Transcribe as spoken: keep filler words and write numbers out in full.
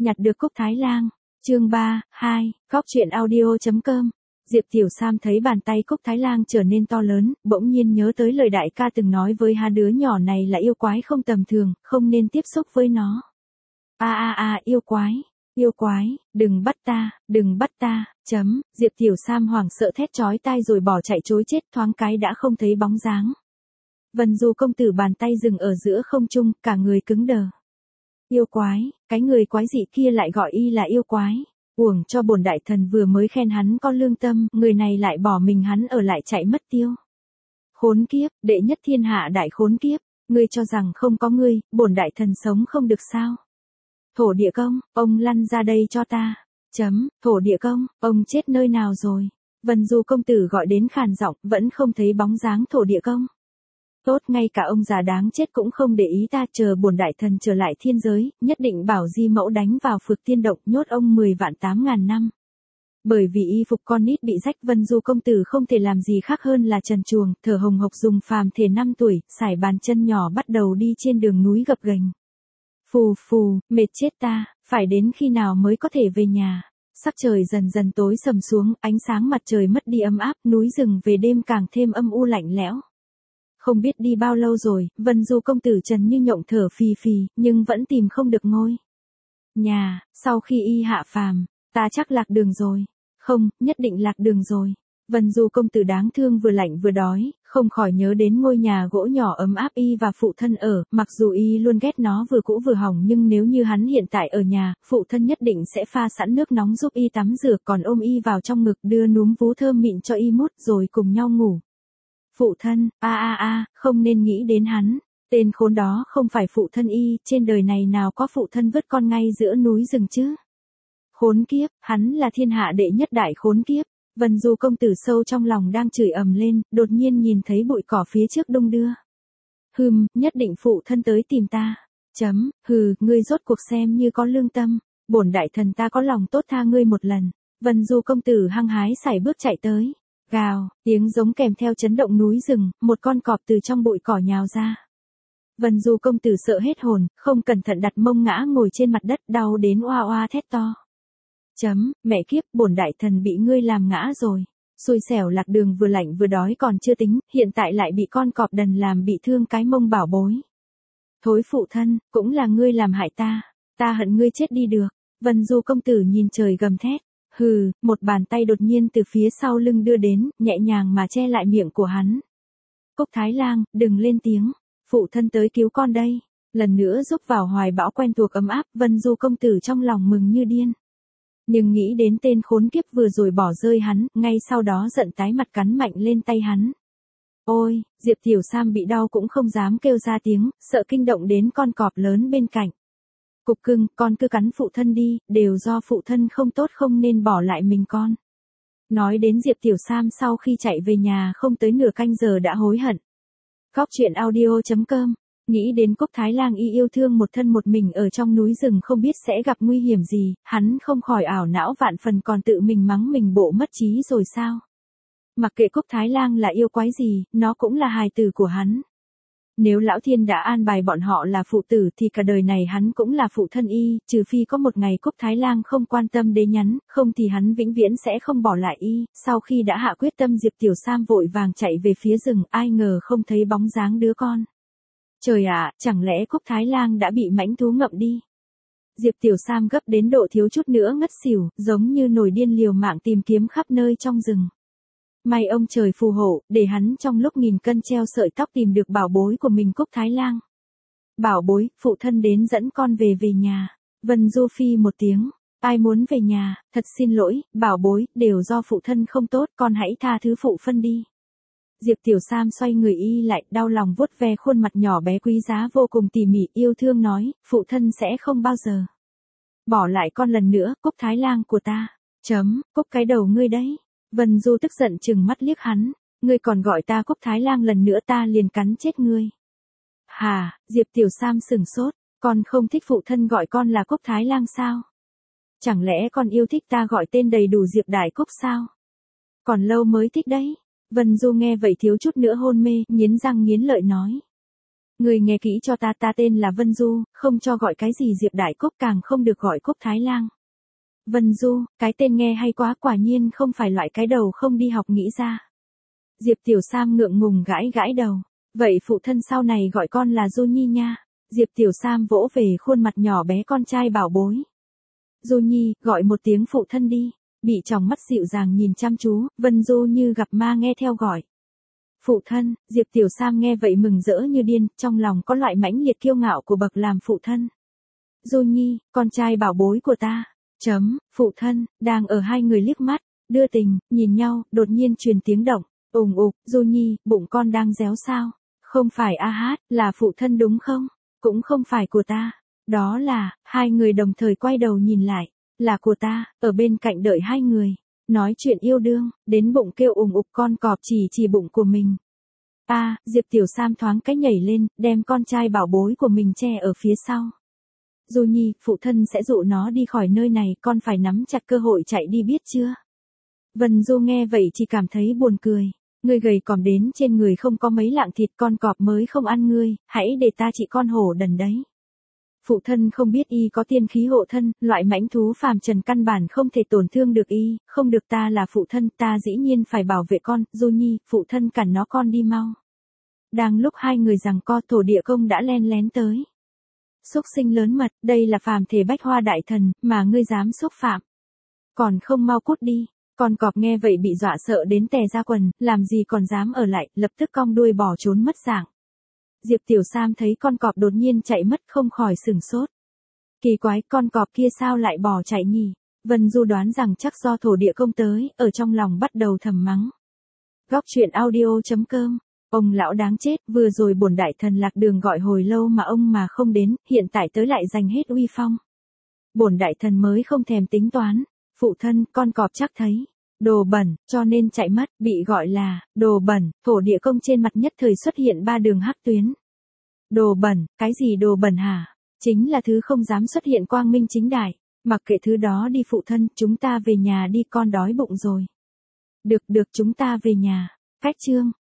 Nhặt được Cúc Thái Lang, chương ba, hai, góc truyện audio chấm com. Diệp Tiểu Sam thấy bàn tay Cúc Thái Lang trở nên to lớn, bỗng nhiên nhớ tới lời đại ca từng nói với hắn, đứa nhỏ này là yêu quái không tầm thường, không nên tiếp xúc với nó. A a a, yêu quái, yêu quái, đừng bắt ta, đừng bắt ta, chấm, Diệp Tiểu Sam hoảng sợ thét chói tai rồi bỏ chạy trối chết, thoáng cái đã không thấy bóng dáng. Vân Du công tử bàn tay dừng ở giữa không trung, cả người cứng đờ. Yêu quái, cái người quái dị kia lại gọi y là yêu quái. Uổng cho bổn đại thần vừa mới khen hắn có lương tâm, người này lại bỏ mình hắn ở lại chạy mất tiêu. Khốn kiếp, đệ nhất thiên hạ đại khốn kiếp, ngươi cho rằng không có ngươi, bổn đại thần sống không được sao? Thổ địa công, ông lăn ra đây cho ta. Chấm, thổ địa công, ông chết nơi nào rồi? Vân Du công tử gọi đến khàn giọng, vẫn không thấy bóng dáng thổ địa công. Tốt, ngay cả ông già đáng chết cũng không để ý ta, chờ bổn đại thần trở lại thiên giới, nhất định bảo di mẫu đánh vào phược tiên động, nhốt ông mười vạn tám ngàn năm. Bởi vì y phục con nít bị rách, Vân Du công tử không thể làm gì khác hơn là trần truồng, thở hồng hộc dùng phàm thể năm tuổi, sải bàn chân nhỏ bắt đầu đi trên đường núi gập ghềnh. Phù phù, mệt chết ta, phải đến khi nào mới có thể về nhà? Sắc trời dần dần tối sầm xuống, ánh sáng mặt trời mất đi ấm áp, núi rừng về đêm càng thêm âm u lạnh lẽo. Không biết đi bao lâu rồi, Vân Du công tử trần như nhộng thở phì phì, nhưng vẫn tìm không được ngôi nhà. Sau khi y hạ phàm, ta chắc lạc đường rồi. Không, nhất định lạc đường rồi. Vân Du công tử đáng thương vừa lạnh vừa đói, không khỏi nhớ đến ngôi nhà gỗ nhỏ ấm áp y và phụ thân ở, mặc dù y luôn ghét nó vừa cũ vừa hỏng, nhưng nếu như hắn hiện tại ở nhà, phụ thân nhất định sẽ pha sẵn nước nóng giúp y tắm rửa, còn ôm y vào trong ngực đưa núm vú thơm mịn cho y mút rồi cùng nhau ngủ. Phụ thân, a a a, không nên nghĩ đến hắn, tên khốn đó không phải phụ thân y, trên đời này nào có phụ thân vứt con ngay giữa núi rừng chứ. Khốn kiếp, hắn là thiên hạ đệ nhất đại khốn kiếp. Vân Du công tử sâu trong lòng đang chửi ầm lên, đột nhiên nhìn thấy bụi cỏ phía trước đung đưa. Hừm, nhất định phụ thân tới tìm ta. Chấm, hừ, ngươi rốt cuộc xem như có lương tâm, bổn đại thần ta có lòng tốt tha ngươi một lần. Vân Du công tử hăng hái sải bước chạy tới. Gào, tiếng giống kèm theo chấn động núi rừng, một con cọp từ trong bụi cỏ nhào ra. Vân Du công tử sợ hết hồn, không cẩn thận đặt mông ngã ngồi trên mặt đất, đau đến oa oa thét to. Chấm, mẹ kiếp, bổn đại thần bị ngươi làm ngã rồi. Xui xẻo lạc đường vừa lạnh vừa đói còn chưa tính, hiện tại lại bị con cọp đần làm bị thương cái mông bảo bối. Thối phụ thân, cũng là ngươi làm hại ta, ta hận ngươi chết đi được. Vân Du công tử nhìn trời gầm thét. Hừ, một bàn tay đột nhiên từ phía sau lưng đưa đến, nhẹ nhàng mà che lại miệng của hắn. Cúc Thái Lang, đừng lên tiếng, phụ thân tới cứu con đây. Lần nữa giúp vào hoài bão quen thuộc ấm áp, Vân Du công tử trong lòng mừng như điên. Nhưng nghĩ đến tên khốn kiếp vừa rồi bỏ rơi hắn, ngay sau đó giận tái mặt cắn mạnh lên tay hắn. Ôi, Diệp Tiểu Sam bị đau cũng không dám kêu ra tiếng, sợ kinh động đến con cọp lớn bên cạnh. Cục cưng, con cứ cắn phụ thân đi, đều do phụ thân không tốt không nên bỏ lại mình con. Nói đến Diệp Tiểu Sam sau khi chạy về nhà không tới nửa canh giờ đã hối hận. Góc truyện audio chấm com, nghĩ đến Cúc Thái Lang y yêu thương một thân một mình ở trong núi rừng không biết sẽ gặp nguy hiểm gì, hắn không khỏi ảo não vạn phần còn tự mình mắng mình bộ mất trí rồi sao. Mặc kệ Cúc Thái Lang là yêu quái gì, nó cũng là hài tử của hắn. Nếu lão thiên đã an bài bọn họ là phụ tử thì cả đời này hắn cũng là phụ thân y, trừ phi có một ngày Cúc Thái Lang không quan tâm đến nhắn, không thì hắn vĩnh viễn sẽ không bỏ lại y. Sau khi đã hạ quyết tâm, Diệp Tiểu Sam vội vàng chạy về phía rừng, ai ngờ không thấy bóng dáng đứa con. Trời ạ, chẳng lẽ Cúc Thái Lang đã bị mãnh thú ngậm đi? Diệp Tiểu Sam gấp đến độ thiếu chút nữa ngất xỉu, giống như nổi điên liều mạng tìm kiếm khắp nơi trong rừng. May ông trời phù hộ, để hắn trong lúc nghìn cân treo sợi tóc tìm được bảo bối của mình Cúc Thái Lang. Bảo bối, phụ thân đến dẫn con về về nhà. Vân Du phi một tiếng, ai muốn về nhà, thật xin lỗi, bảo bối, đều do phụ thân không tốt, con hãy tha thứ phụ phân đi. Diệp Tiểu Sam xoay người y lại, đau lòng vuốt ve khuôn mặt nhỏ bé quý giá vô cùng tỉ mỉ, yêu thương nói, phụ thân sẽ không bao giờ bỏ lại con lần nữa, Cúc Thái Lang của ta. Chấm, Cúc cái đầu ngươi đấy. Vân Du tức giận trừng mắt liếc hắn, ngươi còn gọi ta Cúc Thái Lang lần nữa ta liền cắn chết ngươi. Hà, Diệp Tiểu Sam sừng sốt, con không thích phụ thân gọi con là Cúc Thái Lang sao? Chẳng lẽ con yêu thích ta gọi tên đầy đủ Diệp Đại Cúc sao? Còn lâu mới thích đấy. Vân Du nghe vậy thiếu chút nữa hôn mê, nghiến răng nghiến lợi nói. Người nghe kỹ cho ta, ta tên là Vân Du, không cho gọi cái gì Diệp Đại Cúc, càng không được gọi Cúc Thái Lang. Vân Du, cái tên nghe hay quá, quả nhiên không phải loại cái đầu không đi học nghĩ ra. Diệp Tiểu Sam ngượng ngùng gãi gãi đầu. Vậy phụ thân sau này gọi con là Du Nhi nha. Diệp Tiểu Sam vỗ về khuôn mặt nhỏ bé con trai bảo bối. Du Nhi, gọi một tiếng phụ thân đi. Bị tròng mắt dịu dàng nhìn chăm chú, Vân Du như gặp ma nghe theo gọi. Phụ thân, Diệp Tiểu Sam nghe vậy mừng rỡ như điên, trong lòng có loại mãnh liệt kiêu ngạo của bậc làm phụ thân. Du Nhi, con trai bảo bối của ta. Chấm, phụ thân, đang ở hai người liếc mắt, đưa tình, nhìn nhau, đột nhiên truyền tiếng động. Ùng ục, Du Nhi, bụng con đang réo sao? Không phải a hát, là phụ thân đúng không? Cũng không phải của ta. Đó là, hai người đồng thời quay đầu nhìn lại. Là của ta, ở bên cạnh đợi hai người. Nói chuyện yêu đương, đến bụng kêu ùng ục, con cọp chỉ chỉ bụng của mình. A, Diệp Tiểu Sam thoáng cái nhảy lên, đem con trai bảo bối của mình che ở phía sau. Du Nhi, phụ thân sẽ dụ nó đi khỏi nơi này, con phải nắm chặt cơ hội chạy đi biết chưa? Vân Du nghe vậy chỉ cảm thấy buồn cười. Ngươi gầy còm đến trên người không có mấy lạng thịt, con cọp mới không ăn ngươi, hãy để ta trị con hổ đần đấy. Phụ thân không biết y có tiên khí hộ thân, loại mãnh thú phàm trần căn bản không thể tổn thương được y, không được, ta là phụ thân, ta dĩ nhiên phải bảo vệ con. Du Nhi, phụ thân cản nó, con đi mau. Đang lúc hai người giằng co, thổ địa công đã len lén tới. Xúc sinh lớn mật, đây là phàm thể bách hoa đại thần, mà ngươi dám xúc phạm. Còn không mau cút đi. Con cọp nghe vậy bị dọa sợ đến tè ra quần, làm gì còn dám ở lại, lập tức cong đuôi bỏ trốn mất dạng. Diệp Tiểu Sam thấy con cọp đột nhiên chạy mất không khỏi sửng sốt. Kỳ quái, con cọp kia sao lại bỏ chạy nhỉ? Vân Du đoán rằng chắc do thổ địa công tới, ở trong lòng bắt đầu thầm mắng. Góc truyện audio chấm com. Ông lão đáng chết, vừa rồi bổn đại thần lạc đường gọi hồi lâu mà ông mà không đến, hiện tại tới lại giành hết uy phong. Bổn đại thần mới không thèm tính toán. Phụ thân, con cọp chắc thấy đồ bẩn, cho nên chạy mất, bị gọi là đồ bẩn. Thổ địa công trên mặt nhất thời xuất hiện ba đường hắc tuyến. Đồ bẩn, cái gì đồ bẩn hả? Chính là thứ không dám xuất hiện quang minh chính đại. Mặc kệ thứ đó đi phụ thân, chúng ta về nhà đi, con đói bụng rồi. Được được, chúng ta về nhà. Cách chương